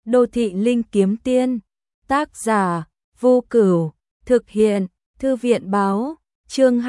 Đô thị linh kiếm tiên. Tác giả Vô Cửu. Thực hiện Thư viện báo. Chương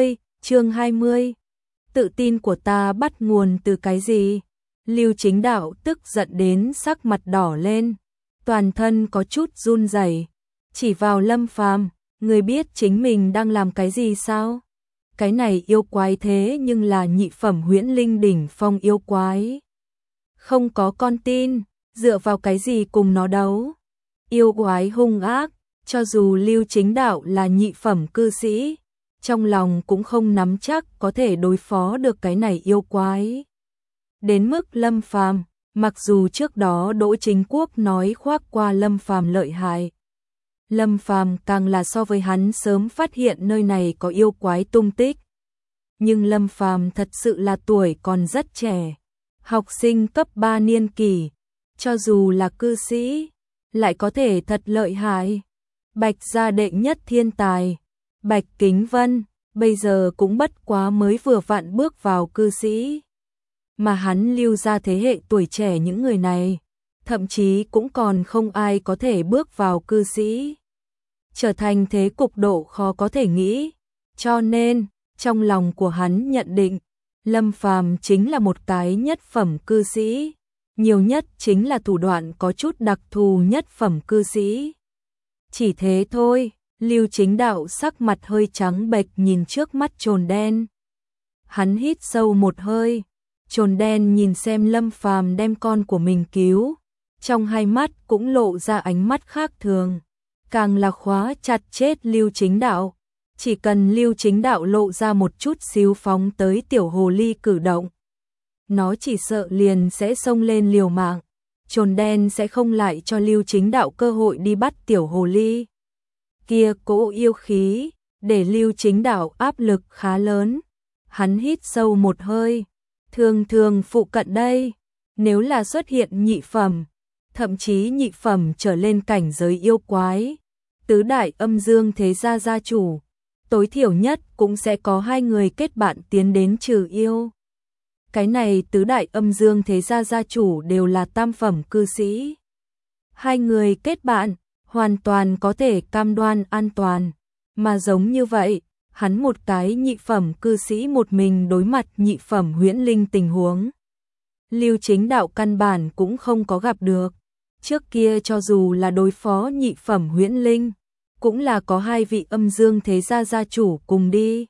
20. Tự tin của ta bắt nguồn từ cái gì? Lưu Chính Đạo tức giận đến sắc mặt đỏ lên, toàn thân có chút run rẩy, chỉ vào Lâm Phàm, người biết chính mình đang làm cái gì sao? Cái này yêu quái thế nhưng là nhị phẩm huyễn linh đỉnh phong yêu quái. Không có con tin, dựa vào cái gì cùng nó đấu? Yêu quái hung ác, cho dù Lưu Chính Đạo là nhị phẩm cư sĩ, trong lòng cũng không nắm chắc có thể đối phó được cái này yêu quái. Đến mức Lâm Phàm, mặc dù trước đó Đỗ Chính Quốc nói khoác qua Lâm Phàm lợi hại, Lâm Phàm càng là so với hắn sớm phát hiện nơi này có yêu quái tung tích. Nhưng Lâm Phàm thật sự là tuổi còn rất trẻ, học sinh cấp 3 niên kỳ, cho dù là cư sĩ, lại có thể thật lợi hại. Bạch gia đệ nhất thiên tài, Bạch Kính Vân, bây giờ cũng bất quá mới vừa vặn bước vào cư sĩ. Mà hắn Lưu ra thế hệ tuổi trẻ những người này, thậm chí cũng còn không ai có thể bước vào cư sĩ. Trở thành thế cục độ khó có thể nghĩ, cho nên, trong lòng của hắn nhận định, Lâm Phàm chính là một cái nhất phẩm cư sĩ, nhiều nhất chính là thủ đoạn có chút đặc thù nhất phẩm cư sĩ. Chỉ thế thôi, Lưu Chính Đạo sắc mặt hơi trắng bệch nhìn trước mắt Trồn Đen. Hắn hít sâu một hơi, Trồn Đen nhìn xem Lâm Phàm đem con của mình cứu, trong hai mắt cũng lộ ra ánh mắt khác thường, càng là khóa chặt chết Lưu Chính Đạo. Chỉ cần Lưu Chính Đạo lộ ra một chút xíu phóng tới tiểu hồ ly cử động, nó chỉ sợ liền sẽ xông lên liều mạng. Trồn Đen sẽ không lại cho Lưu Chính Đạo cơ hội đi bắt tiểu hồ ly. Kia cỗ yêu khí, để Lưu Chính Đạo áp lực khá lớn. Hắn hít sâu một hơi, thường phụ cận đây, nếu là xuất hiện nhị phẩm, thậm chí nhị phẩm trở lên cảnh giới yêu quái, tứ đại âm dương thế gia gia chủ, tối thiểu nhất cũng sẽ có hai người kết bạn tiến đến trừ yêu. Cái này tứ đại âm dương thế gia gia chủ đều là tam phẩm cư sĩ. Hai người kết bạn, hoàn toàn có thể cam đoan an toàn. Mà giống như vậy, hắn một cái nhị phẩm cư sĩ một mình đối mặt nhị phẩm huyễn linh tình huống, Lưu Chính Đạo căn bản cũng không có gặp được. Trước kia cho dù là đối phó nhị phẩm huyễn linh, cũng là có hai vị âm dương thế gia gia chủ cùng đi.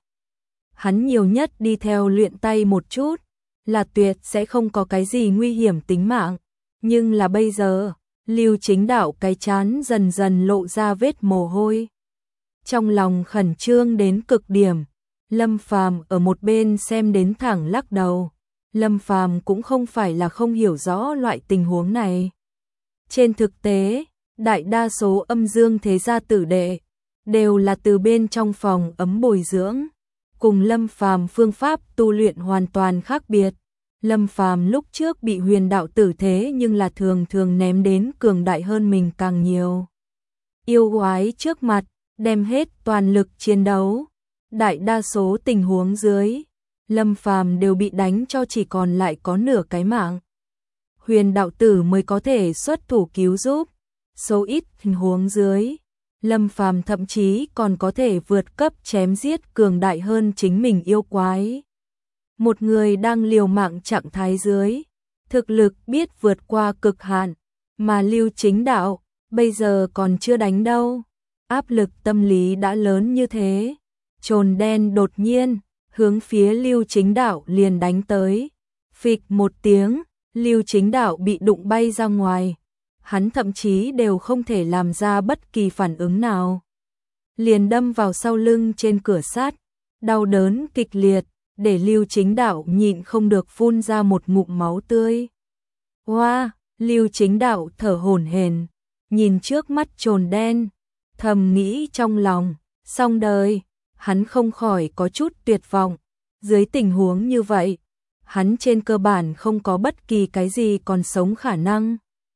Hắn nhiều nhất đi theo luyện tay một chút, là tuyệt sẽ không có cái gì nguy hiểm tính mạng. Nhưng là bây giờ, Lưu Chính Đạo cái chán dần dần lộ ra vết mồ hôi. Trong lòng khẩn trương đến cực điểm, Lâm Phàm ở một bên xem đến thẳng lắc đầu. Lâm Phàm cũng không phải là không hiểu rõ loại tình huống này. Trên thực tế, đại đa số âm dương thế gia tử đệ đều là từ bên trong phòng ấm bồi dưỡng, cùng Lâm Phàm phương pháp tu luyện hoàn toàn khác biệt. Lâm Phàm lúc trước bị Huyền Đạo tử thế nhưng là thường ném đến cường đại hơn mình càng nhiều. Yêu quái trước mặt, đem hết toàn lực chiến đấu. Đại đa số tình huống dưới, Lâm Phàm đều bị đánh cho chỉ còn lại có nửa cái mạng. Huyền Đạo tử mới có thể xuất thủ cứu giúp. Số ít tình huống dưới, Lâm Phàm thậm chí còn có thể vượt cấp chém giết cường đại hơn chính mình yêu quái. Một người đang liều mạng trạng thái dưới, thực lực biết vượt qua cực hạn, mà Lưu Chính Đạo bây giờ còn chưa đánh đâu. Áp lực tâm lý đã lớn như thế, Trồn Đen đột nhiên hướng phía Lưu Chính Đạo liền đánh tới. Phịch một tiếng, Lưu Chính Đạo bị đụng bay ra ngoài. Hắn thậm chí đều không thể làm ra bất kỳ phản ứng nào. Liền đâm vào sau lưng trên cửa sắt, đau đớn kịch liệt, để Lưu Chính Đạo nhịn không được phun ra một ngụm máu tươi. Hoa, Lưu Chính Đạo thở hổn hển, nhìn trước mắt Trồn Đen, thầm nghĩ trong lòng, xong đời. Hắn không khỏi có chút tuyệt vọng. Dưới tình huống như vậy, hắn trên cơ bản không có bất kỳ cái gì còn sống khả năng.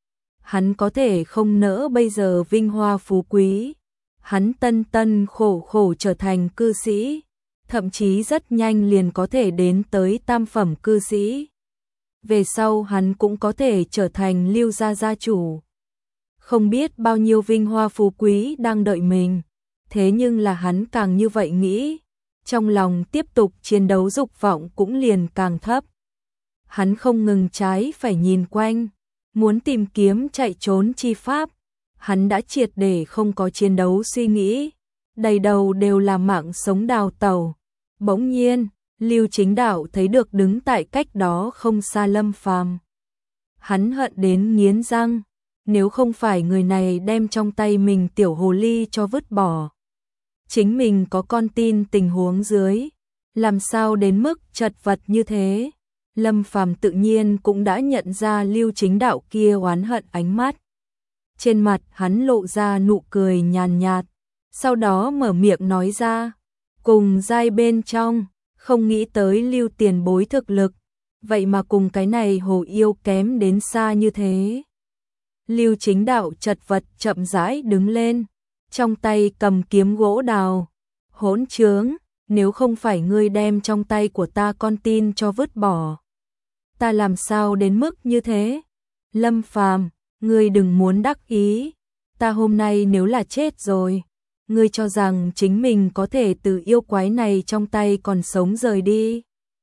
Hắn có thể không nỡ bây giờ vinh hoa phú quý. Hắn tân khổ trở thành cư sĩ, thậm chí rất nhanh liền có thể đến tới tam phẩm cư sĩ. Về sau hắn cũng có thể trở thành Lưu gia gia chủ. không biết bao nhiêu vinh hoa phú quý đang đợi mình. Thế nhưng là hắn càng như vậy nghĩ, trong lòng tiếp tục chiến đấu dục vọng cũng liền càng thấp. Hắn không ngừng trái phải nhìn quanh, muốn tìm kiếm chạy trốn chi pháp. Hắn đã triệt để không có chiến đấu suy nghĩ, đầy đầu đều là mạng sống đào tẩu. Bỗng nhiên, Lưu Chính Đạo thấy được đứng tại cách đó không xa Lâm Phàm. Hắn hận đến nghiến răng, nếu không phải người này đem trong tay mình tiểu hồ ly cho vứt bỏ. Chính mình có con tin tình huống dưới, làm sao đến mức chật vật như thế. Lâm Phàm tự nhiên cũng đã nhận ra Lưu Chính Đạo kia oán hận ánh mắt. Trên mặt hắn lộ ra nụ cười nhàn nhạt, sau đó mở miệng nói ra, cùng giai bên trong, không nghĩ tới Lưu tiền bối thực lực, vậy mà cùng cái này hồ yêu kém đến xa như thế. Lưu Chính Đạo chật vật chậm rãi đứng lên, trong tay cầm kiếm gỗ đào. Hỗn trướng, nếu không phải ngươi đem trong tay của ta con tin cho vứt bỏ, ta làm sao đến mức như thế? Lâm Phàm, ngươi đừng muốn đắc ý, ta hôm nay nếu là chết rồi, ngươi cho rằng chính mình có thể từ yêu quái này trong tay còn sống rời đi.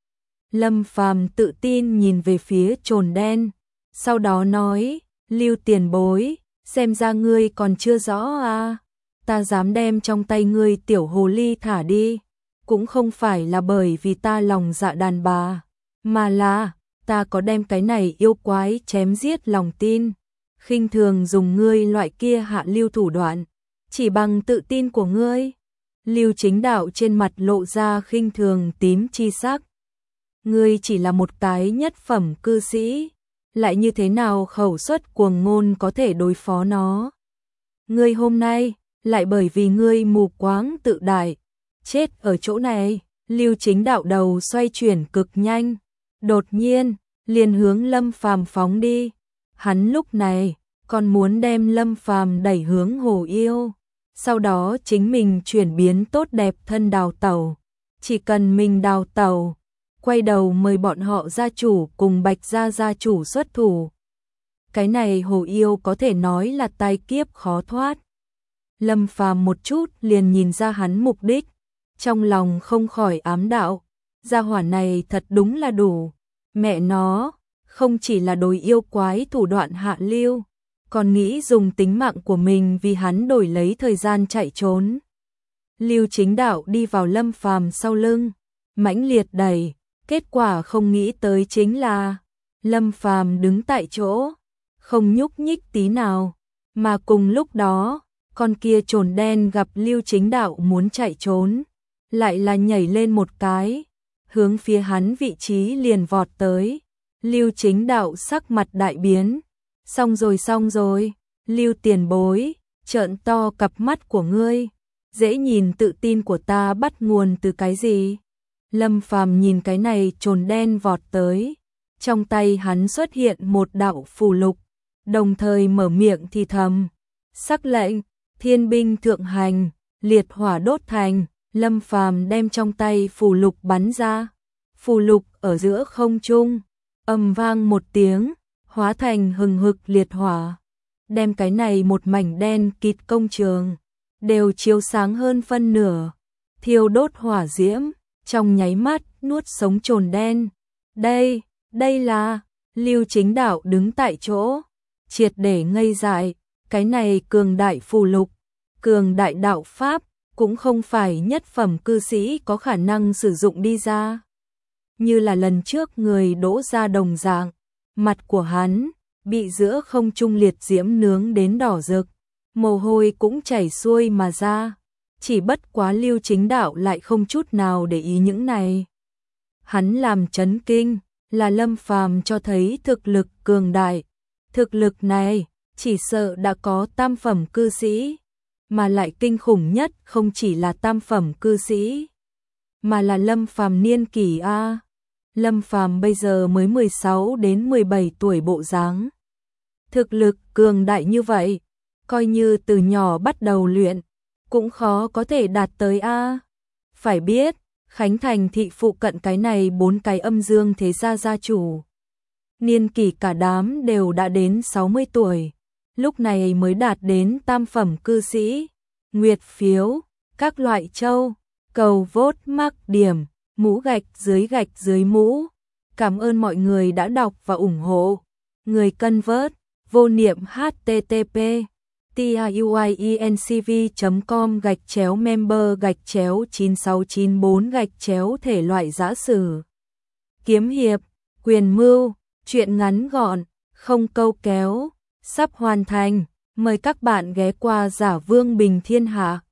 Lâm Phàm tự tin nhìn về phía chồn đen, sau đó nói, Lưu tiền bối, xem ra ngươi còn chưa rõ à, ta dám đem trong tay ngươi tiểu hồ ly thả đi, cũng không phải là bởi vì ta lòng dạ đàn bà, mà là ta có đem cái này yêu quái chém giết lòng tin. Khinh thường dùng ngươi loại kia hạ lưu thủ đoạn, chỉ bằng tự tin của ngươi. Lưu Chính Đạo trên mặt lộ ra khinh thường tím chi sắc. Ngươi chỉ là một cái nhất phẩm cư sĩ, lại như thế nào khẩu suất cuồng ngôn có thể đối phó nó? Ngươi hôm nay lại bởi vì ngươi mù quáng tự đại, chết ở chỗ này. Lưu Chính Đạo đầu xoay chuyển cực nhanh, đột nhiên liền hướng Lâm Phàm phóng đi. Hắn lúc này còn muốn đem Lâm Phàm đẩy hướng hồ yêu, sau đó chính mình chuyển biến tốt đẹp thân đào tẩu. Chỉ cần mình đào tẩu, quay đầu mời bọn họ gia chủ cùng Bạch gia gia chủ xuất thủ. Cái này hồ yêu có thể nói là tai kiếp khó thoát. Lâm Phàm một chút liền nhìn ra hắn mục đích, trong lòng không khỏi ám đạo, gia hỏa này thật đúng là đủ. Mẹ nó, không chỉ là đối yêu quái thủ đoạn hạ lưu, còn nghĩ dùng tính mạng của mình vì hắn đổi lấy thời gian chạy trốn. Lưu Chính Đạo đi vào Lâm Phàm sau lưng, mãnh liệt đẩy, kết quả không nghĩ tới chính là Lâm Phàm đứng tại chỗ, không nhúc nhích tí nào, mà cùng lúc đó, con kia chồn đen gặp Lưu Chính Đạo muốn chạy trốn, lại là nhảy lên một cái, hướng phía hắn vị trí liền vọt tới. Lưu Chính Đạo sắc mặt đại biến, xong rồi, Lưu tiền bối, trợn to cặp mắt của ngươi, dễ nhìn tự tin của ta bắt nguồn từ cái gì? Lâm Phàm nhìn cái này chồn đen vọt tới, trong tay hắn xuất hiện một đạo phù lục, đồng thời mở miệng thì thầm, sắc lệnh, thiên binh thượng hành, liệt hỏa đốt thành. Lâm Phàm đem trong tay phù lục bắn ra, phù lục ở giữa không trung, ầm vang một tiếng, hóa thành hừng hực liệt hỏa, đem cái này một mảnh đen kịt công trường đều chiếu sáng hơn phân nửa, thiêu đốt hỏa diễm, trong nháy mắt nuốt sống chồn đen. Đây là Lưu Chính Đạo đứng tại chỗ, triệt để ngây dại, cái này cường đại phù lục, cường đại đạo pháp, cũng không phải nhất phẩm cư sĩ có khả năng sử dụng đi ra. Như là lần trước người đỗ ra đồng dạng, mặt của hắn bị giữa không trung liệt diễm nướng đến đỏ rực, mồ hôi cũng chảy xuôi mà ra. Chỉ bất quá Lưu Chính Đạo lại không chút nào để ý những này. Hắn làm chấn kinh là Lâm Phàm cho thấy thực lực cường đại. Thực lực này chỉ sợ đã có tam phẩm cư sĩ, mà lại kinh khủng nhất không chỉ là tam phẩm cư sĩ, mà là Lâm Phàm niên kỷ a. Lâm Phàm bây giờ mới 16 đến 17 tuổi bộ dáng. Thực lực cường đại như vậy, coi như từ nhỏ bắt đầu luyện, cũng khó có thể đạt tới a. Phải biết, Khánh Thành thị phụ cận cái này 4 cái âm dương thế gia gia chủ, niên kỷ cả đám đều đã đến 60 tuổi, lúc này mới đạt đến tam phẩm cư sĩ. Nguyệt phiếu, các loại châu, cầu vote mắc điểm, mũ gạch dưới mũ. Cảm ơn mọi người đã đọc và ủng hộ. Người cân vớt, vô niệm http tiuincv.com/member/9694- thể loại giã sử, kiếm hiệp, quyền mưu, truyện ngắn gọn, không câu kéo, sắp hoàn thành. Mời các bạn ghé qua Giả Vương Bình Thiên Hạ.